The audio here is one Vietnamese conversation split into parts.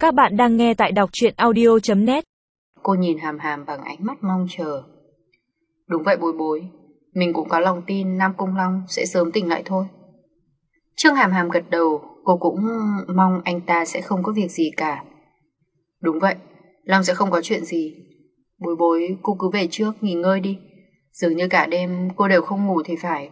Các bạn đang nghe tại đọc truyện audio.net. Cô nhìn Hàm Hàm bằng ánh mắt mong chờ. Đúng vậy Bối Bối, mình cũng có lòng tin Nam Cung Long sẽ sớm tỉnh lại thôi. Trương Hàm Hàm gật đầu, cô cũng mong anh ta sẽ không có việc gì cả. Đúng vậy, Long sẽ không có chuyện gì. Bối Bối, cô cứ về trước nghỉ ngơi đi. Dường như cả đêm cô đều không ngủ thì phải.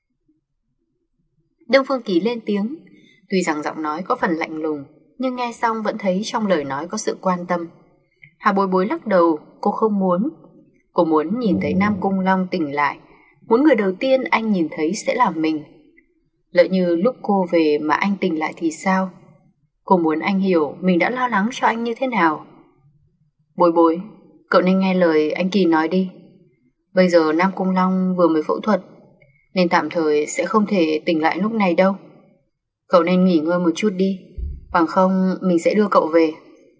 Đông Phương Kỳ lên tiếng. Tuy rằng giọng nói có phần lạnh lùng, nhưng nghe xong vẫn thấy trong lời nói có sự quan tâm. Hà Bối Bối lắc đầu, cô không muốn. Cô muốn nhìn thấy Nam Cung Long tỉnh lại, muốn người đầu tiên anh nhìn thấy sẽ là mình. Lỡ như lúc cô về mà anh tỉnh lại thì sao? Cô muốn anh hiểu mình đã lo lắng cho anh như thế nào. Bối Bối, cậu nên nghe lời anh Kỳ nói đi. Bây giờ Nam Cung Long vừa mới phẫu thuật, nên tạm thời sẽ không thể tỉnh lại lúc này đâu. Cậu nên nghỉ ngơi một chút đi, bằng không mình sẽ đưa cậu về.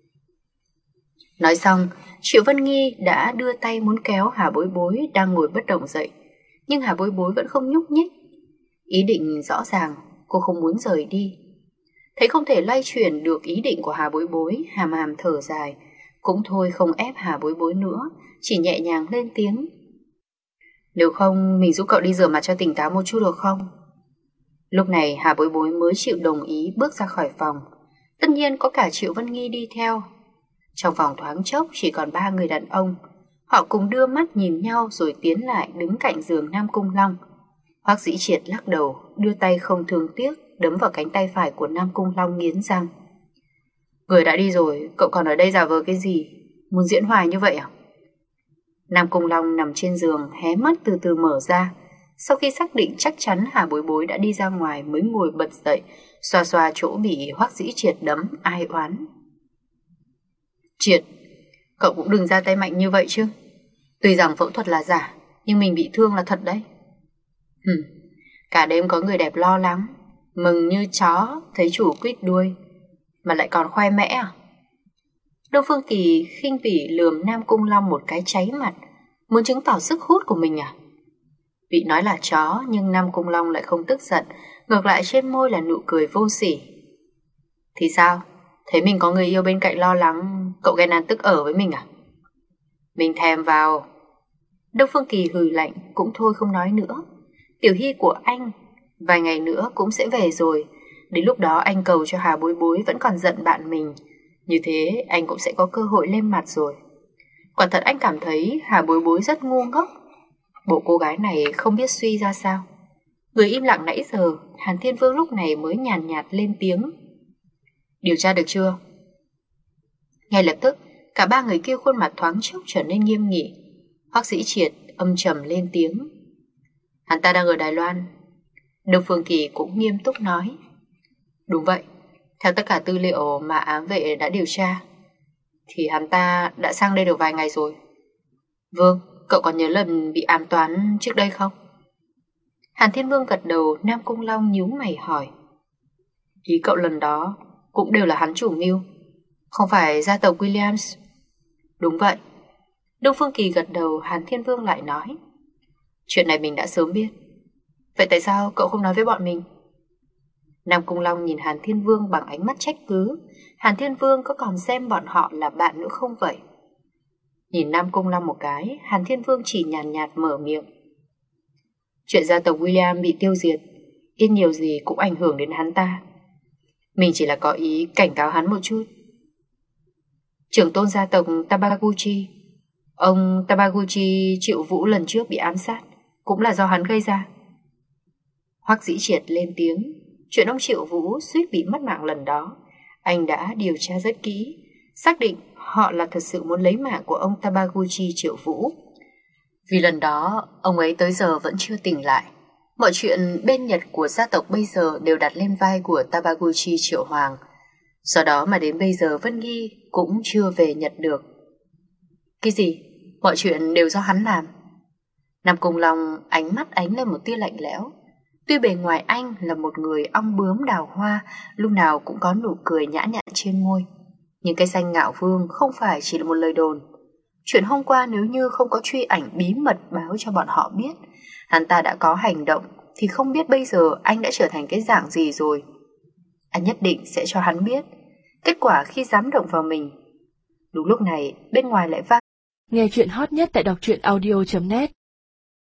Nói xong, Triệu Vân Nghi đã đưa tay muốn kéo Hà Bối Bối đang ngồi bất động dậy, nhưng Hà Bối Bối vẫn không nhúc nhích. Ý định rõ ràng, cô không muốn rời đi. Thấy không thể lay chuyển được ý định của Hà Bối Bối, Hàm Hàm thở dài. Cũng thôi không ép Hà Bối Bối nữa, chỉ nhẹ nhàng lên tiếng. Nếu không, mình giúp cậu đi rửa mặt cho tỉnh táo một chút được không? Lúc này Hà Bối Bối mới chịu đồng ý bước ra khỏi phòng. Tất nhiên có cả Triệu Vân Nghi đi theo. Trong phòng thoáng chốc chỉ còn 3 người đàn ông. Họ cùng đưa mắt nhìn nhau rồi tiến lại đứng cạnh giường Nam Cung Long. Hoắc Dĩ Triệt lắc đầu, đưa tay không thương tiếc đấm vào cánh tay phải của Nam Cung Long nghiến răng. Người đã đi rồi, cậu còn ở đây giả vờ cái gì? Muốn diễn hoài như vậy à? Nam Cung Long nằm trên giường, hé mắt từ từ mở ra. Sau khi xác định chắc chắn Hà Bối Bối đã đi ra ngoài mới ngồi bật dậy, xoa xoa chỗ bị Hoắc Dĩ Triệt đấm, ai oán. Triệt, cậu cũng đừng ra tay mạnh như vậy chứ. Tuy rằng phẫu thuật là giả, nhưng mình bị thương là thật đấy. Cả đêm có người đẹp lo lắng, mừng như chó thấy chủ quýt đuôi, mà lại còn khoe mẽ à? Đông Phương Kỳ khinh bỉ lườm Nam Cung Long một cái cháy mặt, muốn chứng tỏ sức hút của mình à? Bị nói là chó, nhưng Nam Cung Long lại không tức giận, ngược lại trên môi là nụ cười vô sỉ. Thì sao? Thấy mình có người yêu bên cạnh lo lắng, cậu ghen ăn tức ở với mình à? Mình thèm vào. Đông Phương Kỳ hừ lạnh, cũng thôi không nói nữa. Tiểu Hy của anh vài ngày nữa cũng sẽ về rồi. Đến lúc đó anh cầu cho Hà Bối Bối vẫn còn giận bạn mình. Như thế anh cũng sẽ có cơ hội lên mặt rồi. Quả thật anh cảm thấy Hà Bối Bối rất ngu ngốc. Bộ cô gái này không biết suy ra sao. Người im lặng nãy giờ, Hàn Thiên Vương lúc này mới nhàn nhạt lên tiếng. Điều tra được chưa? Ngay lập tức, cả 3 người kia khuôn mặt thoáng chốc trở nên nghiêm nghị. Hoắc Dĩ Triệt âm trầm lên tiếng. Hắn ta đang ở Đài Loan. Đông Phương Kỳ cũng nghiêm túc nói. Đúng vậy, theo tất cả tư liệu mà ám vệ đã điều tra, thì hắn ta đã sang đây được vài ngày rồi. Vương, cậu còn nhớ lần bị ám toán trước đây không? Hàn Thiên Vương gật đầu. Nam Cung Long nhíu mày hỏi. Ý cậu lần đó cũng đều là hắn chủ mưu, không phải gia tộc Williams? Đúng vậy. Đông Phương Kỳ gật đầu. Hàn Thiên Vương lại nói. Chuyện này mình đã sớm biết. Vậy tại sao cậu không nói với bọn mình? Nam Cung Long nhìn Hàn Thiên Vương bằng ánh mắt trách cứ. Hàn Thiên Vương có còn xem bọn họ là bạn nữa không vậy? Nhìn Nam Cung Long một cái, Hàn Thiên Vương chỉ nhàn nhạt mở miệng. Chuyện gia tộc William bị tiêu diệt, ít nhiều gì cũng ảnh hưởng đến hắn ta. Mình chỉ là có ý cảnh cáo hắn một chút. Trưởng tôn gia tộc Tabaguchi, ông Tabaguchi Triệu Vũ lần trước bị ám sát, cũng là do hắn gây ra. Hoắc Dĩ Triệt lên tiếng. Chuyện ông Triệu Vũ suýt bị mất mạng lần đó, anh đã điều tra rất kỹ, xác định họ là thật sự muốn lấy mạng của ông Tabaguchi Triệu Vũ. Vì lần đó, ông ấy tới giờ vẫn chưa tỉnh lại. Mọi chuyện bên Nhật của gia tộc bây giờ đều đặt lên vai của Tabaguchi Triệu Hoàng. Do đó mà đến bây giờ Vân Nghi cũng chưa về Nhật được. Cái gì? Mọi chuyện đều do hắn làm? Nam Cung Long ánh mắt ánh lên một tia lạnh lẽo. Tuy bề ngoài anh là một người ong bướm đào hoa, lúc nào cũng có nụ cười nhã nhặn trên môi, nhưng cái danh Ngạo Vương không phải chỉ là một lời đồn. Chuyện hôm qua nếu như không có truy ảnh bí mật báo cho bọn họ biết hắn ta đã có hành động, thì không biết bây giờ anh đã trở thành cái dạng gì rồi. Anh nhất định sẽ cho hắn biết Kết quả khi dám động vào mình. Đúng lúc này, bên ngoài lại vang. Nghe chuyện hot nhất tại đọc truyện audio.net